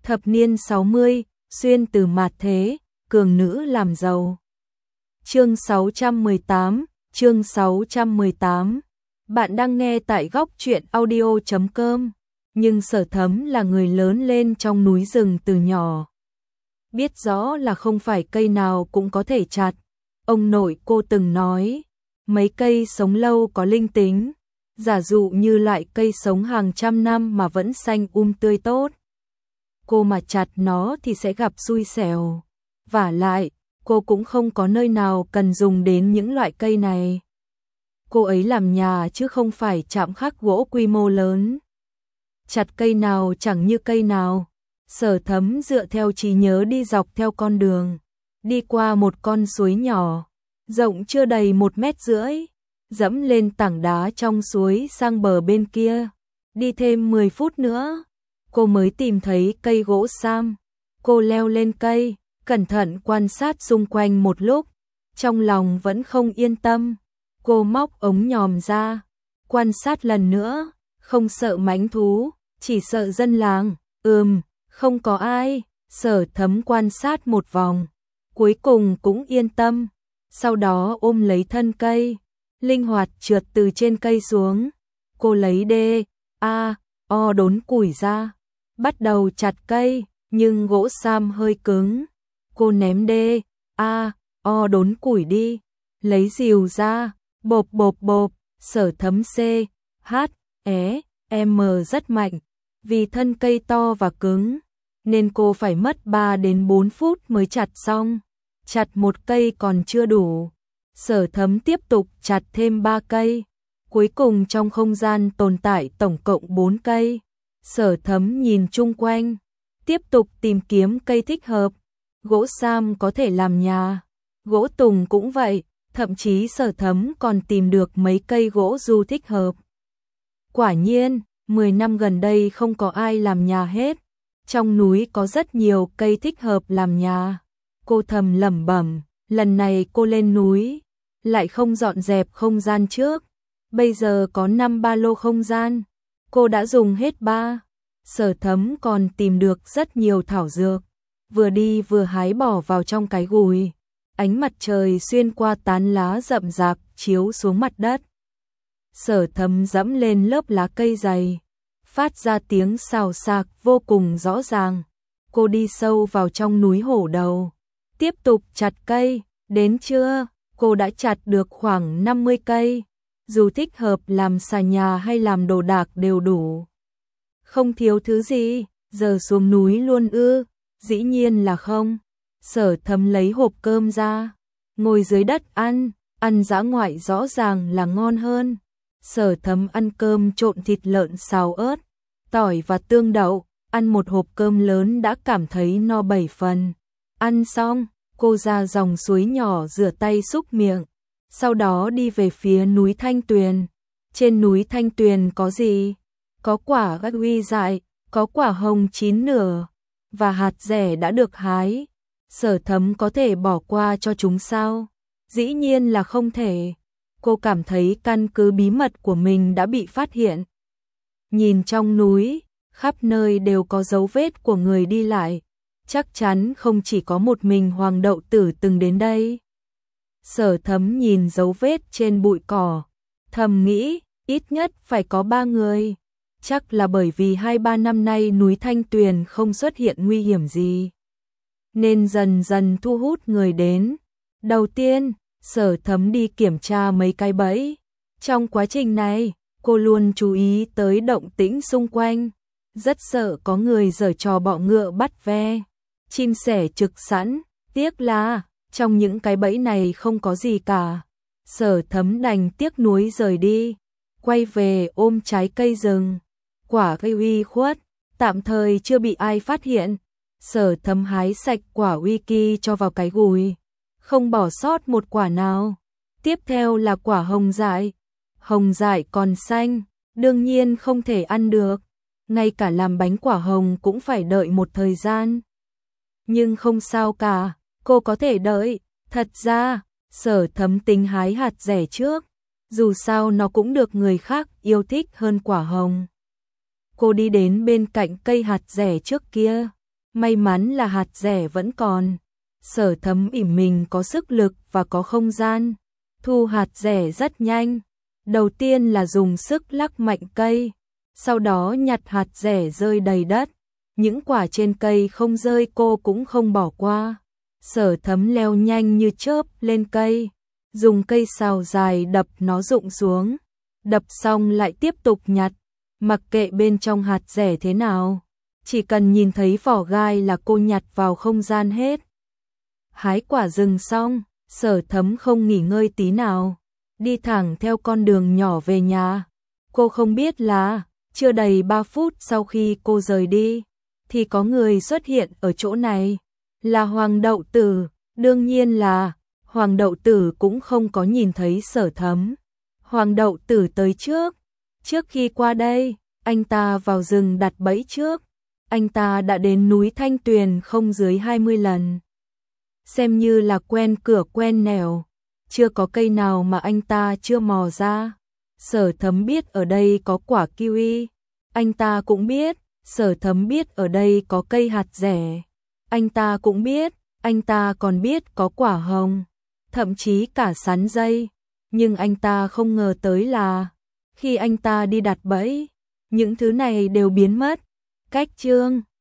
Thập niên 60, xuyên từ mạt thế, cường nữ làm giàu. Chương 618. Bạn đang nghe tại góc truyện audio.com. Nhưng Sở Thấm là người lớn lên trong núi rừng từ nhỏ. Biết rõ là không phải cây nào cũng có thể chặt. Ông nội cô từng nói, mấy cây sống lâu có linh tính, giả dụ như loại cây sống hàng trăm năm mà vẫn xanh tươi tốt. Cô mà chặt nó thì sẽ gặp xui xẻo. Vả lại, cô cũng không có nơi nào cần dùng đến những loại cây này. Cô ấy làm nhà chứ không phải chạm khắc gỗ quy mô lớn. Chặt cây nào chẳng như cây nào. Sở Thấm dựa theo trí nhớ đi dọc theo con đường, đi qua một con suối nhỏ, rộng chưa đầy 1,5 mét, dẫm lên tảng đá trong suối sang bờ bên kia. Đi thêm 10 phút nữa, cô mới tìm thấy cây gỗ sam. Cô leo lên cây, cẩn thận quan sát xung quanh một lúc, trong lòng vẫn không yên tâm. Cô móc ống nhòm ra, quan sát lần nữa, không sợ mãnh thú, chỉ sợ dân làng. Không có ai. Sở Thấm quan sát một vòng, cuối cùng cũng yên tâm. Sau đó ôm lấy thân cây, linh hoạt trượt từ trên cây xuống. Cô lấy đốn củi ra, bắt đầu chặt cây, nhưng gỗ sam hơi cứng. Cô ném đốn củi đi, lấy rìu ra, bộp bộp bộp. Sở Thấm rất mạnh, vì thân cây to và cứng, nên cô phải mất 3 đến 4 phút mới chặt xong. Chặt một cây còn chưa đủ, Sở Thấm tiếp tục chặt thêm 3 cây. Cuối cùng trong không gian tồn tại tổng cộng 4 cây. Sở Thấm nhìn chung quanh, tiếp tục tìm kiếm cây thích hợp. Gỗ sam có thể làm nhà, gỗ tùng cũng vậy, thậm chí Sở Thấm còn tìm được mấy cây gỗ du thích hợp. Quả nhiên, 10 năm gần đây không có ai làm nhà hết. Trong núi có rất nhiều cây thích hợp làm nhà. Cô thầm lẩm bẩm, lần này cô lên núi, lại không dọn dẹp không gian trước. Bây giờ có 5 ba lô không gian, cô đã dùng hết 3. Sở Thấm còn tìm được rất nhiều thảo dược, vừa đi vừa hái bỏ vào trong cái gùi. Ánh mặt trời xuyên qua tán lá rậm rạp chiếu xuống mặt đất. Sở Thấm dẫm lên lớp lá cây dày, phát ra tiếng xào xạc vô cùng rõ ràng. Cô đi sâu vào trong núi hổ đầu, tiếp tục chặt cây. Đến trưa, cô đã chặt được khoảng 50 cây. Dù thích hợp làm xà nhà hay làm đồ đạc đều đủ, không thiếu thứ gì. Giờ xuống núi luôn ư? Dĩ nhiên là không. Sở Thấm lấy hộp cơm ra, ngồi dưới đất ăn dã ngoại rõ ràng là ngon hơn. Sở Thấm ăn cơm trộn thịt lợn xào ớt, tỏi và tương đậu, ăn một hộp cơm lớn đã cảm thấy no 7 phần. Ăn xong, cô ra dòng suối nhỏ rửa tay súc miệng, sau đó đi về phía núi Thanh Tuyền. Trên núi Thanh Tuyền có gì? Có quả kiwi dại, có quả hồng chín nửa, và hạt dẻ đã được hái. Sở Thấm có thể bỏ qua cho chúng sao? Dĩ nhiên là không thể. Cô cảm thấy căn cứ bí mật của mình đã bị phát hiện. Nhìn trong núi, khắp nơi đều có dấu vết của người đi lại. Chắc chắn không chỉ có một mình Hoàng Đậu Tử từng đến đây. Sở Thấm nhìn dấu vết trên bụi cỏ, thầm nghĩ, ít nhất phải có 3 người. Chắc là bởi vì 2-3 năm nay núi Thanh Tuyền không xuất hiện nguy hiểm gì, nên dần dần thu hút người đến. Đầu tiên, Sở Thấm đi kiểm tra mấy cái bẫy. Trong quá trình này, cô luôn chú ý tới động tĩnh xung quanh, rất sợ có người giở trò bọ ngựa bắt ve, chim sẻ trực sẵn. Tiếc là trong những cái bẫy này không có gì cả. Sở Thấm đành tiếc nuối rời đi, quay về ôm trái cây rừng. Quả kiwi khuất, tạm thời chưa bị ai phát hiện. Sở Thấm hái sạch quả wiki cho vào cái gùi, không bỏ sót một quả nào. Tiếp theo là quả hồng dại. Hồng dại còn xanh, đương nhiên không thể ăn được. Ngay cả làm bánh quả hồng cũng phải đợi một thời gian. Nhưng không sao cả, cô có thể đợi. Thật ra, Sở Thấm tính hái hạt dẻ trước, dù sao nó cũng được người khác yêu thích hơn quả hồng. Cô đi đến bên cạnh cây hạt dẻ trước kia, May mắn là hạt rẻ vẫn còn. Sở Thấm ỉm mình có sức lực và có không gian. Thu hạt rẻ rất nhanh. Đầu tiên là dùng sức lắc mạnh cây. Sau đó nhặt hạt rẻ rơi đầy đất. Những quả trên cây không rơi cô cũng không bỏ qua. Sở Thấm leo nhanh như chớp lên cây. Dùng cây sào dài đập nó rụng xuống. Đập xong lại tiếp tục nhặt. Mặc kệ bên trong hạt rẻ thế nào. Chỉ cần nhìn thấy vỏ gai là cô nhặt vào không gian hết. Hái quả rừng xong, Sở Thấm không nghỉ ngơi tí nào. Đi thẳng theo con đường nhỏ về nhà. Cô không biết là, chưa đầy 3 phút sau khi cô rời đi, thì có người xuất hiện ở chỗ này. Là Hoàng Đậu Tử, đương nhiên là, Hoàng Đậu Tử cũng không có nhìn thấy Sở Thấm. Hoàng Đậu Tử tới trước. Trước khi qua đây, anh ta vào rừng đặt bẫy trước. Anh ta đã đến núi Thanh Tuyền không dưới 20 lần. Xem như là quen cửa quen nẻo. Chưa có cây nào mà anh ta chưa mò ra. Sở Thấm biết ở đây có quả kiwi. Anh ta cũng biết. Sở Thấm biết ở đây có cây hạt rẻ. Anh ta cũng biết. Anh ta còn biết có quả hồng. Thậm chí cả sắn dây. Nhưng anh ta không ngờ tới là khi anh ta đi đặt bẫy, những thứ này đều biến mất. Cách chương